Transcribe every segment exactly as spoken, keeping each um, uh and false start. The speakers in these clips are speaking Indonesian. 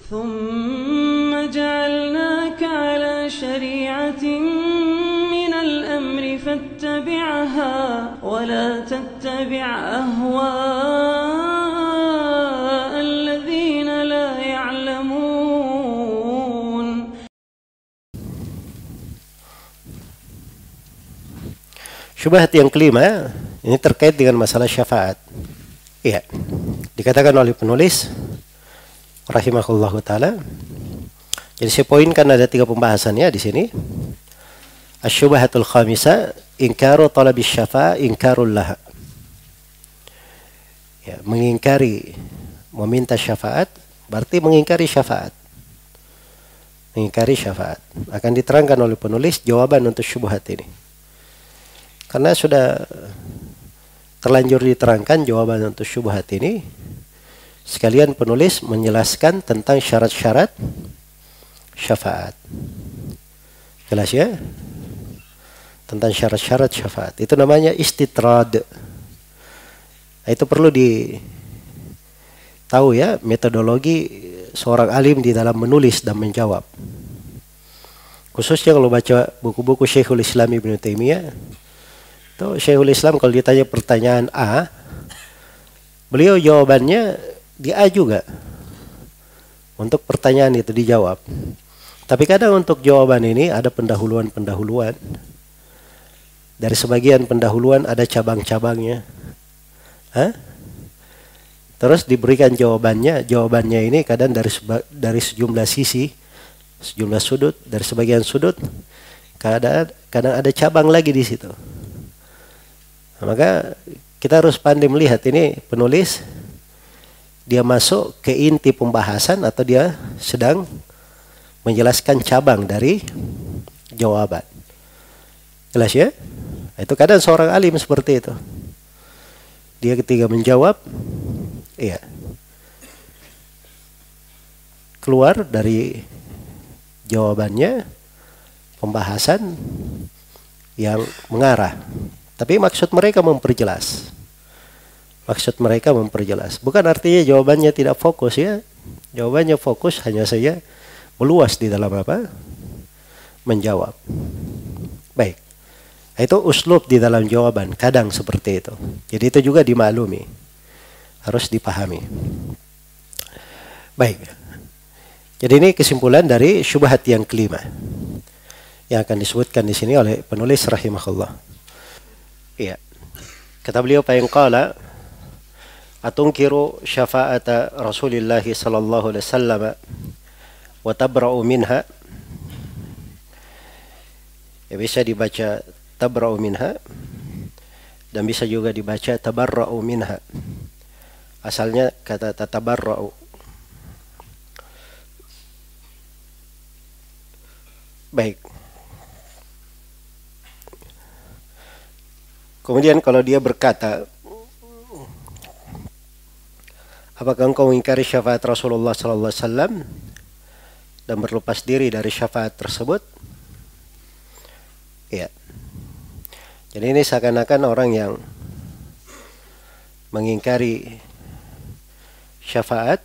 ثم جعلناك على شريعة من الأمر فاتبعها ولا تتبع أهواء الذين لا يعلمون. Syubhat yang kelima, ini terkait dengan masalah syafaat. Iya, dikatakan oleh penulis rahimahullahu taala. Jadi saya poinkan ada tiga pembahasannya di sini. Asy-syubhatul khamisah, ingkaru talabi syafa'a ingkarul laha. Ya, mengingkari meminta syafaat berarti mengingkari syafaat. Mengingkari syafaat. Akan diterangkan oleh penulis jawaban untuk syubhat ini. Karena sudah terlanjur diterangkan jawaban untuk syubhat ini, sekalian penulis menjelaskan tentang syarat-syarat syafaat. Jelas ya? Tentang syarat-syarat syafaat. Itu namanya istitrad. Itu perlu di tahu ya, metodologi seorang alim di dalam menulis dan menjawab. Khususnya kalau baca buku-buku Syekhul Islam Ibnu Taimiyah. Tuh, Syekhul Islam kalau ditanya pertanyaan A, beliau jawabannya di A juga. Untuk pertanyaan itu dijawab. Tapi kadang untuk jawaban ini ada pendahuluan-pendahuluan. Dari sebagian pendahuluan ada cabang-cabangnya. Hah? Terus diberikan jawabannya. Jawabannya ini kadang dari seba, dari sejumlah sisi, sejumlah sudut, dari sebagian sudut, kadang kadang ada cabang lagi di situ. Nah, maka kita harus pandai melihat ini penulis dia masuk ke inti pembahasan atau dia sedang menjelaskan cabang dari jawaban. Jelas ya? Itu kadang seorang alim seperti itu. Dia ketika menjawab, iya, keluar dari jawabannya pembahasan yang mengarah. Tapi maksud mereka memperjelas. Maksud mereka memperjelas. Bukan artinya jawabannya tidak fokus ya. Jawabannya fokus, hanya saja meluas di dalam apa? Menjawab. Baik. Itu uslub di dalam jawaban. Kadang seperti itu. Jadi itu juga dimaklumi. Harus dipahami. Baik. Jadi ini kesimpulan dari syubhat yang kelima. Yang akan disebutkan di sini oleh penulis rahimahullah. Iya. Kata beliau fa'inqala atunkiru syafa'ata Rasulillah sallallahu alaihi wasallam wa tabra'u minha. Ya, bisa dibaca tabra'u minha dan bisa juga dibaca tabarra'u minha. Asalnya kata tatabarra'u. Baik. Kemudian kalau dia berkata, apakah engkau mengingkari syafaat Rasulullah sallallahu alaihi wasallam dan berlepas diri dari syafaat tersebut? Ya. Jadi ini seakan-akan orang yang mengingkari syafaat,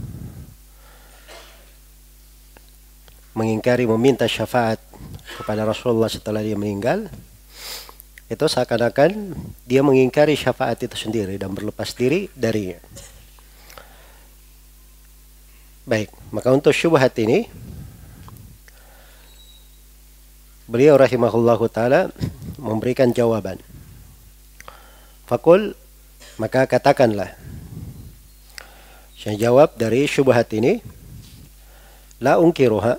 mengingkari meminta syafaat kepada Rasulullah setelah dia meninggal, itu seakan-akan dia mengingkari syafaat itu sendiri dan berlepas diri darinya. Baik, maka untuk syubhat ini beliau rahimahullahu taala memberikan jawaban. Fakul, maka katakanlah. Saya jawab dari syubhat ini, la unkiruha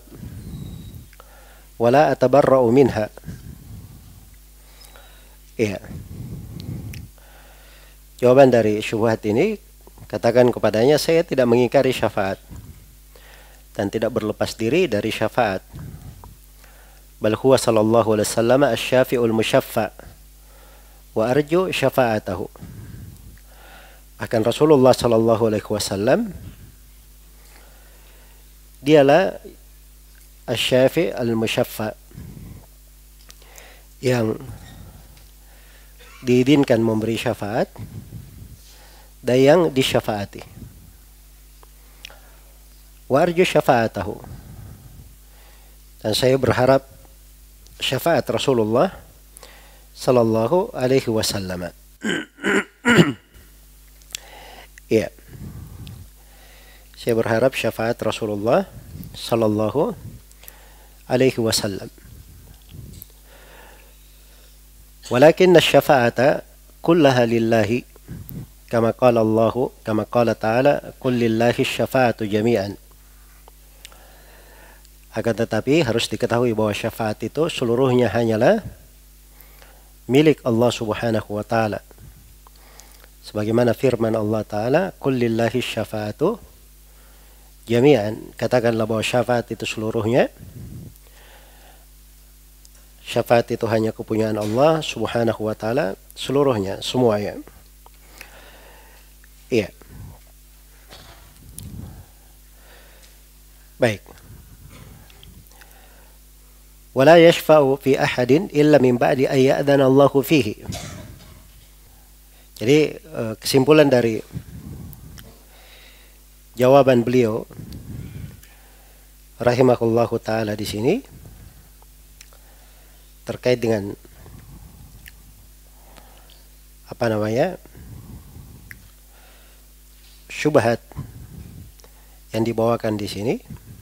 wala atabarra'u minha. Iya. Jawaban dari syubhat ini, katakan kepadanya, saya tidak mengingkari syafaat dan tidak berlepas diri dari syafaat. Bal huwa sallallahu alaihi wasallam asy-syafi'ul musyaffa' wa arju syafa'atahu. Akan Rasulullah sallallahu alaihi wasallam dialah asy-syafi' al-musyaffa' yang diizinkan memberi syafaat dan yang disyafaati. wa arju syafa'atahu, dan saya berharap syafaat Rasulullah sallallahu alaihi wasallam. Ya, saya berharap syafaat Rasulullah sallallahu alaihi wasallam. Walakin asy-syafa'ata kullaha lillahi, kama qala Allah, kama qala ta'ala, qul lillahi asy-syafa'atu jami'an. Akan tetapi harus diketahui bahwa syafaat itu seluruhnya hanyalah milik Allah Subhanahu wa taala. Sebagaimana firman Allah taala, qul lillahi asy-syafa'atu jami'an, katakanlah bahwa syafaat itu seluruhnya, syafaat itu hanya kepunyaan Allah Subhanahu wa taala, seluruhnya, semuanya. Iya. Baik. Wala yashfa'u fi ahadin illa min ba'di an ya'dhana Allahu fihi. Jadi kesimpulan dari jawaban beliau rahimahullahu taala di sini terkait dengan apa namanya syubhat yang dibawakan di sini.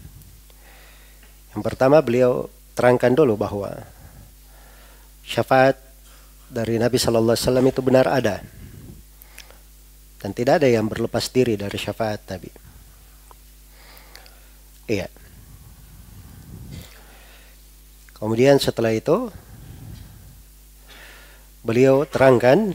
Yang pertama, beliau terangkan dulu bahwa syafaat dari Nabi Sallallahu Alaihi Wasallam itu benar ada, dan tidak ada yang berlepas diri dari syafaat Nabi. Iya. Kemudian setelah itu beliau terangkan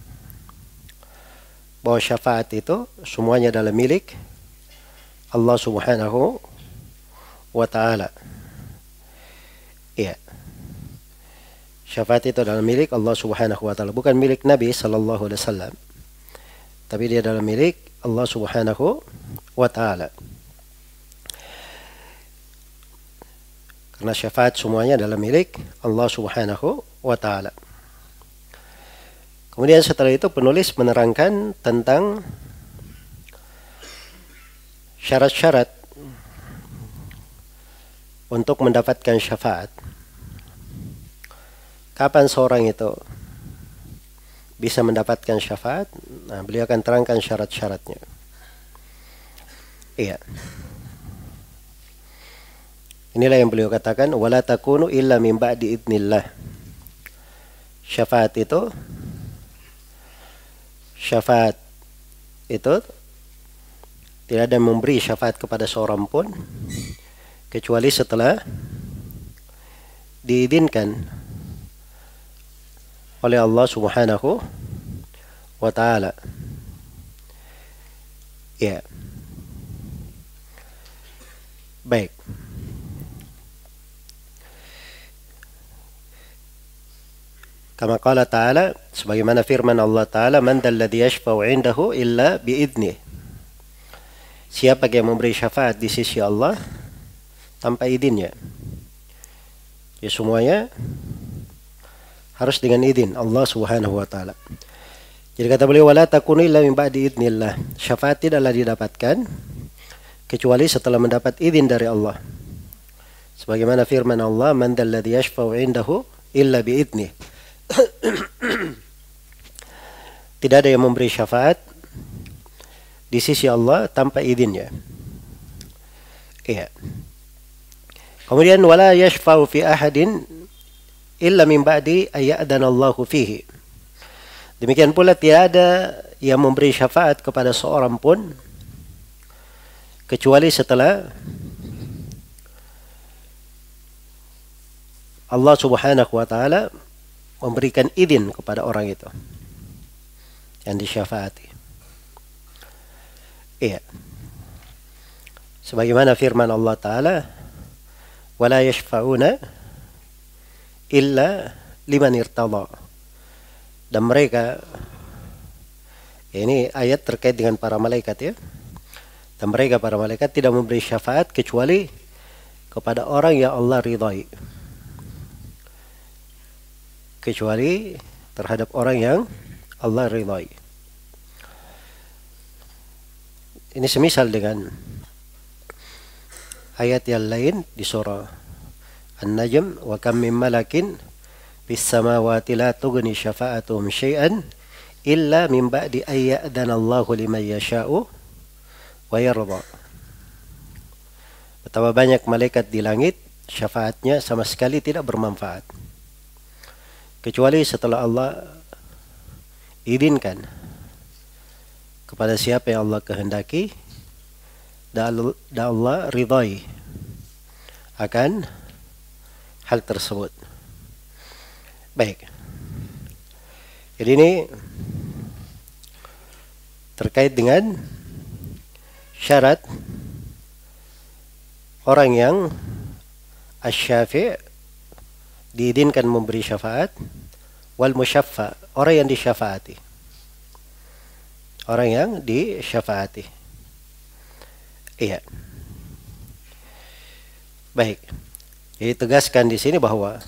bahwa syafaat itu semuanya adalah milik Allah Subhanahu wa taala. Iya. Syafaat itu adalah milik Allah Subhanahu wa taala, bukan milik Nabi sallallahu alaihi wasallam. Tapi dia adalah milik Allah Subhanahu wa taala. Karena syafaat semuanya adalah milik Allah Subhanahu wa taala. Kemudian setelah itu penulis menerangkan tentang syarat-syarat untuk mendapatkan syafaat. Kapan seorang itu bisa mendapatkan syafaat? Nah, beliau akan terangkan syarat-syaratnya. Iya. Inilah yang beliau katakan, wala takunu illa min ba'di idznillah. Syafaat itu syafaat itu tidak ada yang memberi syafaat kepada seorang pun kecuali setelah diizinkan oleh Allah Subhanahu wa taala. Ya. Baik. Kama qala ta'ala, sebagaimana firman Allah taala, man dalladzi yashfa'u 'indahu illa bi'idnih. Siapa yang memberi syafaat di sisi Allah tanpa izinnya? Ya, semuanya harus dengan izin Allah Subhanahu wa taala. Jadi kata beliau, wala takunu illa min ba'di idznillah. Syafaat tidaklah didapatkan kecuali setelah mendapat izin dari Allah. Sebagaimana firman Allah, man dalladzi yashfa'u 'indahu illa bi'idnih. Tidak ada yang memberi syafaat di sisi Allah tanpa izinnya. Iya. Kemudian wala yashfa'u fi ahadin illa min ba'di ayyadana Allahu fihi. Demikian pula tidak ada yang memberi syafaat kepada seorang pun kecuali setelah Allah Subhanahu wa taala memberikan izin kepada orang itu yang disyafaati. Iya. Sebagaimana firman Allah taala, wala yashfa'una illa liman irtadha. Dan mereka, ini ayat terkait dengan para malaikat ya. Dan mereka para malaikat tidak memberi syafaat kecuali kepada orang yang Allah ridhai. Kecuali terhadap orang yang Allah ridhai. Ini semisal dengan ayat yang lain di surah An-Najm, wa kam min malakin fis samawati la tughni syafa'atuhum syai'an illa min ba'di ay ya'dana Allahu liman yasha'u wa yarda. Betapa banyak malaikat di langit, syafaatnya sama sekali tidak bermanfaat kecuali setelah Allah izinkan kepada siapa yang Allah kehendaki dan Allah ridai akan hal tersebut. Baik. Jadi ini terkait dengan syarat orang yang asy-syafi' diizinkan memberi syafaat, wal musyaffa, orang yang disyafaati. Orang yang disyafaati. Iya. Baik. Jadi tegaskan di sini bahwa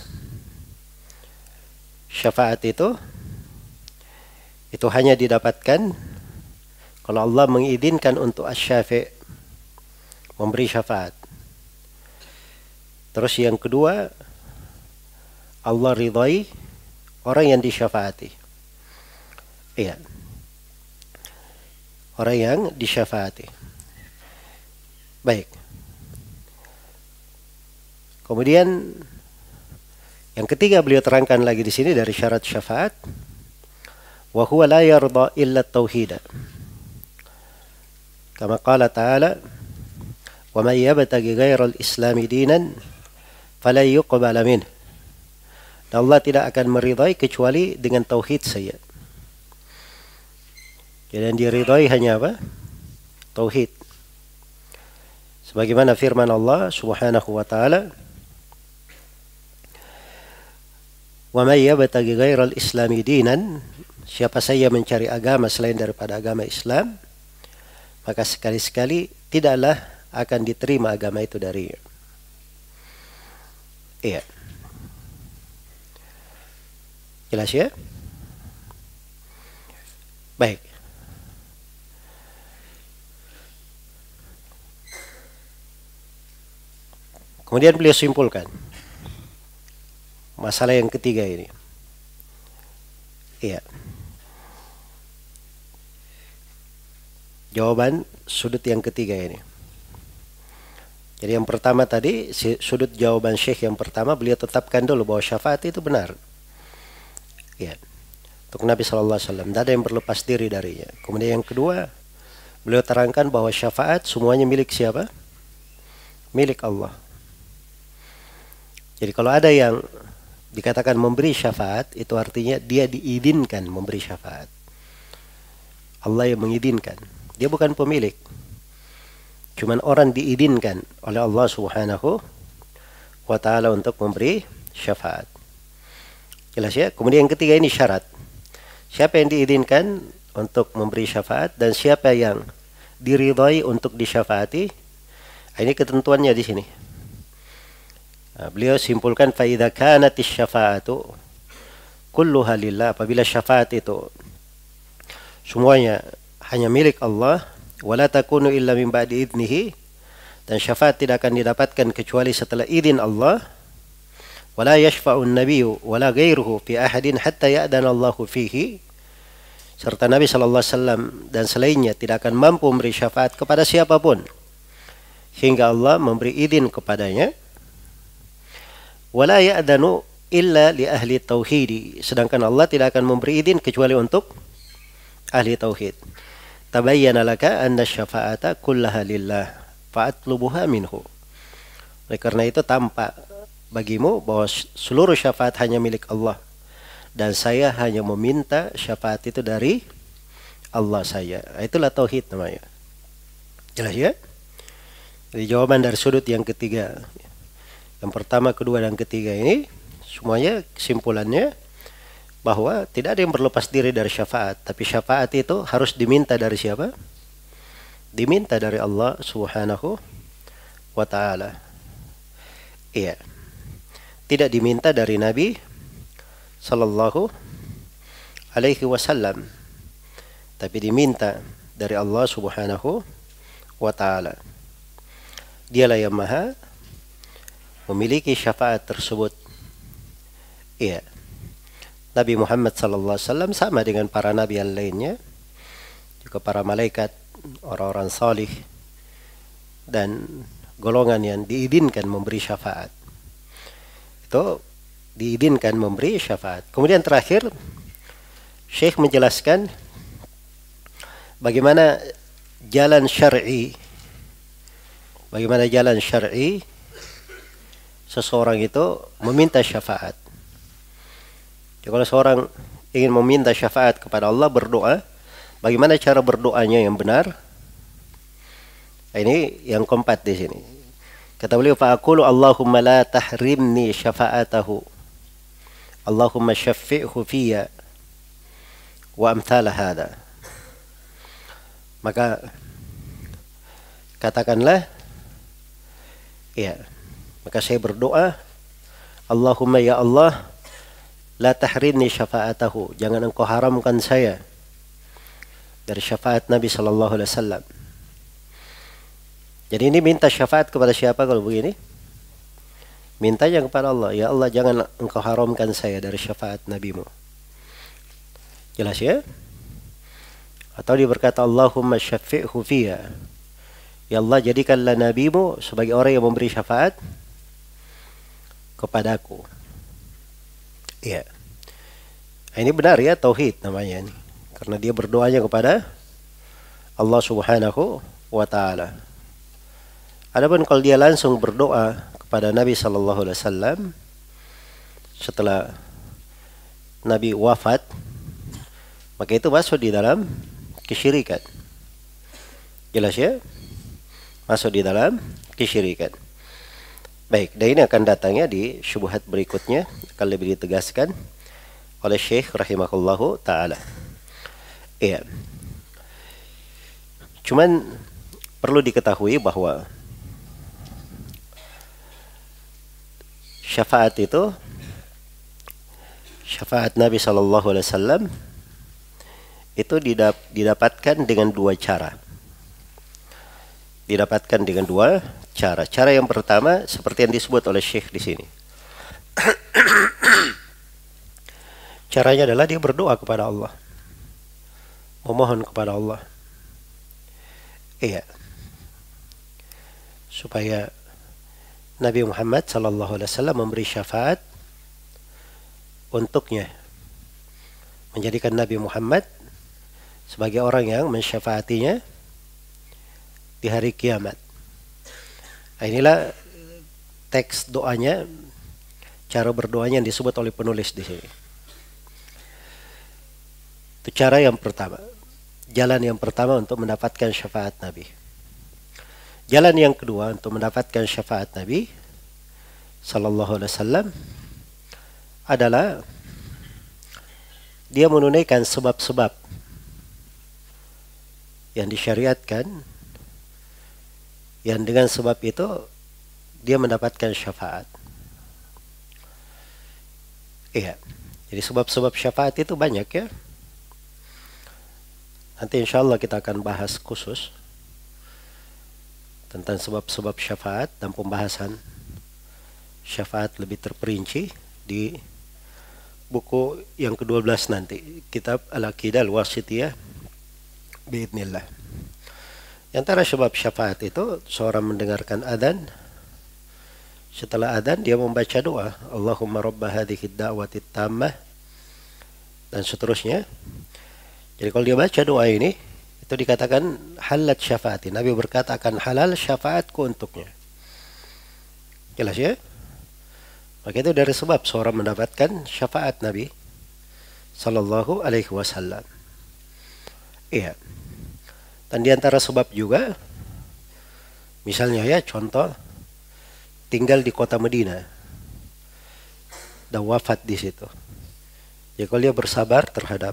syafaat itu itu hanya didapatkan kalau Allah mengizinkan untuk asy-syafi' memberi syafaat. Terus yang kedua, Allah ridai orang yang disyafaati. Iya. Orang yang disyafaati. Baik. Kemudian yang ketiga beliau terangkan lagi di sini dari syarat syafaat, wa huwa la yarda illa at-tauhid. Kama qala ta'ala, wa man yabtaghi ghayra al-islam dinan fala yuqbal minhu. Allah tidak akan meridai kecuali dengan tauhid saja. Jadi yang diridai hanya apa? Tauhid. Sebagaimana firman Allah Subhanahu wa taala, "Wa may yabtaghi ghairal islami dinan", siapa saja mencari agama selain daripada agama Islam, maka sekali-sekali tidaklah akan diterima agama itu darinya. Iya. Jelas ya? Baik. Kemudian beliau simpulkan masalah yang ketiga ini. Iya. Jawaban sudut yang ketiga ini. Jadi yang pertama tadi, sudut jawaban Syekh yang pertama, beliau tetapkan dulu bahwa syafaat itu benar. Ya. Untuk Nabi sallallahu alaihi wasallam, tidak ada yang berlepas diri darinya. Kemudian yang kedua, beliau terangkan bahwa syafaat semuanya milik siapa? Milik Allah. Jadi kalau ada yang dikatakan memberi syafaat, itu artinya dia diizinkan memberi syafaat. Allah yang mengizinkan. Dia bukan pemilik. Cuman orang diizinkan oleh Allah Subhanahu wa taala untuk memberi syafaat. Jelas ya? Kemudian yang ketiga ini syarat. Siapa yang diizinkan untuk memberi syafaat dan siapa yang diridhai untuk disyafaati? Ini ketentuannya di sini. Nah, beliau simpulkan fa idza kanatis syafa'atu kulluha lillah, apabila syafaat itu semuanya hanya milik Allah, wala takunu illa min ba'di idnihi, dan syafaat tidak akan didapatkan kecuali setelah izin Allah, wala yashfa'u an-nabiyyu wala ghairuhu fi ahadin hatta ya'dana Allahu fihi, serta Nabi sallallahu alaihi wasallam dan selainnya tidak akan mampu memberi syafaat kepada siapapun hingga Allah memberi izin kepadanya. Wala ya'danu illa li ahli tauhid, sedangkan Allah tidak akan memberi izin kecuali untuk ahli tauhid. Tabayyana laka anna syafa'ata kullaha lillah fa'atlubuha minhu. Oleh karena itu tampak bagimu bahwa seluruh syafaat hanya milik Allah, dan saya hanya meminta syafaat itu dari Allah saja. Itulah tauhid namanya. Jelas ya? Jadi jawaban dari sudut yang ketiga, yang pertama, kedua, dan ketiga ini semuanya kesimpulannya bahwa tidak ada yang berlepas diri dari syafaat, tapi syafaat itu harus diminta dari siapa? Diminta dari Allah Subhanahu wa taala. Iya. Tidak diminta dari Nabi sallallahu alaihi wasallam, tapi diminta dari Allah Subhanahu wa taala. Dialah yang maha memiliki syafaat tersebut. Iya. Nabi Muhammad sallallahu alaihi wasallam sama dengan para nabi yang lainnya, juga para malaikat, orang-orang salih, dan golongan yang diizinkan memberi syafaat. Itu diizinkan memberi syafaat. Kemudian terakhir, Syekh menjelaskan bagaimana jalan syar'i, bagaimana jalan syar'i seseorang itu meminta syafaat. Jadi kalau seorang ingin meminta syafaat kepada Allah, berdoa, bagaimana cara berdoanya yang benar? Nah, ini yang keempat di sini. Kata beliau, fa'aqulu Allahumma la tahrimni syafa'atahu, Allahumma syaffi'hu fiyya, wa amthala hadha. Maka katakanlah, ya, maka saya berdoa, Allahumma ya Allah, la tahrimni syafa'atahu, jangan engkau haramkan saya dari syafaat Nabi sallallahu alaihi wasallam. Jadi ini minta syafaat kepada siapa kalau begini? Mintanya kepada Allah. Ya Allah, jangan engkau haramkan saya dari syafaat Nabimu. Jelas ya? Atau dia berkata, Allahumma syaffi'hu fiyya. Ya Allah, jadikanlah Nabimu sebagai orang yang memberi syafaat kepadaku. Ya. Nah, ini benar ya, tauhid namanya ini. Karena dia berdoanya kepada Allah Subhanahu wa taala. Adapun kalau dia langsung berdoa kepada Nabi sallallahu alaihi wasallam setelah Nabi wafat, maka itu masuk di dalam kesyirikan. Jelas ya? Masuk di dalam kesyirikan. Baik, dan ini akan datangnya di syubhat berikutnya, akan lebih ditegaskan oleh Syekh rahimahullahu ta'ala. Iya. Cuman perlu diketahui bahwa syafaat itu, syafaat Nabi sallallahu alaihi wasallam itu didap, didapatkan dengan dua cara. Didapatkan dengan dua cara. Cara yang pertama seperti yang disebut oleh Syekh di sini. Caranya adalah dia berdoa kepada Allah, memohon kepada Allah, iya, supaya Nabi Muhammad sallallahu alaihi wasallam memberi syafaat untuknya, menjadikan Nabi Muhammad sebagai orang yang mensyafaatinya di hari kiamat. Nah, inilah teks doanya, cara berdoanya yang disebut oleh penulis di sini. Itu cara yang pertama, jalan yang pertama untuk mendapatkan syafaat Nabi. Jalan yang kedua untuk mendapatkan syafaat Nabi sallallahu alaihi wasallam adalah dia menunaikan sebab-sebab yang disyariatkan, yang dengan sebab itu dia mendapatkan syafaat. Iya. Jadi sebab-sebab syafaat itu banyak ya. Nanti insya Allah kita akan bahas khusus tentang sebab-sebab syafaat dan pembahasan syafaat lebih terperinci di buku yang kedua belas nanti, kitab Al-Aqidah Al-Wasithiyah biidznillah. Di antara sebab syafaat itu seorang mendengarkan adzan, setelah adzan dia membaca doa, Allahumma rabba hadhihi ad-da'wati tammah, dan seterusnya. Jadi kalau dia baca doa ini, itu dikatakan halat syafaati. Nabi berkata akan halal syafaatku untuknya. Jelas ya? Maka itu dari sebab seorang mendapatkan syafaat Nabi sallallahu alaihi wasallam. Iya. Dan di antara sebab juga, misalnya ya contoh, tinggal di kota Madinah dan wafat di situ. Ya kalau dia bersabar terhadap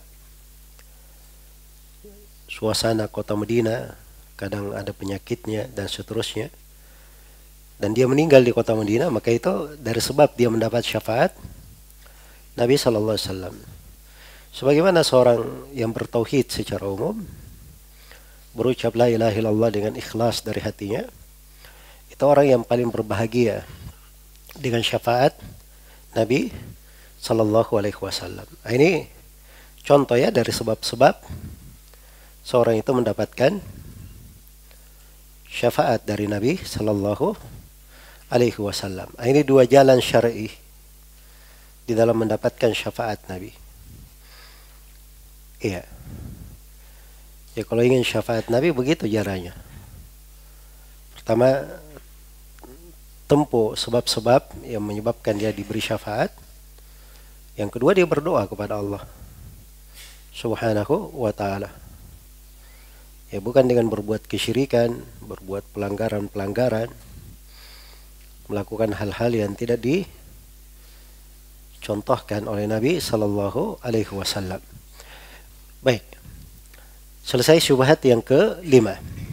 suasana kota Madinah, kadang ada penyakitnya dan seterusnya, dan dia meninggal di kota Madinah, maka itu dari sebab dia mendapat syafaat Nabi sallallahu alaihi wasallam. Sebagaimana seorang yang bertauhid secara umum berucap la ilaha illallah dengan ikhlas dari hatinya, itu orang yang paling berbahagia dengan syafaat Nabi Sallallahu Alaihi Wasallam. Nah, ini contoh ya dari sebab-sebab seorang itu mendapatkan syafaat dari Nabi Sallallahu Alaihi Wasallam. Nah, ini dua jalan syar'i di dalam mendapatkan syafaat Nabi. Iya. Ya kalau ingin syafaat Nabi begitu caranya. Pertama, tempuh sebab-sebab yang menyebabkan dia diberi syafaat. Yang kedua, dia berdoa kepada Allah Subhanahu wa ta'ala. Ya bukan dengan berbuat kesyirikan, berbuat pelanggaran-pelanggaran, melakukan hal-hal yang tidak dicontohkan oleh Nabi Sallallahu Alaihi Wasallam. Baik, selesai syubhat yang kelima.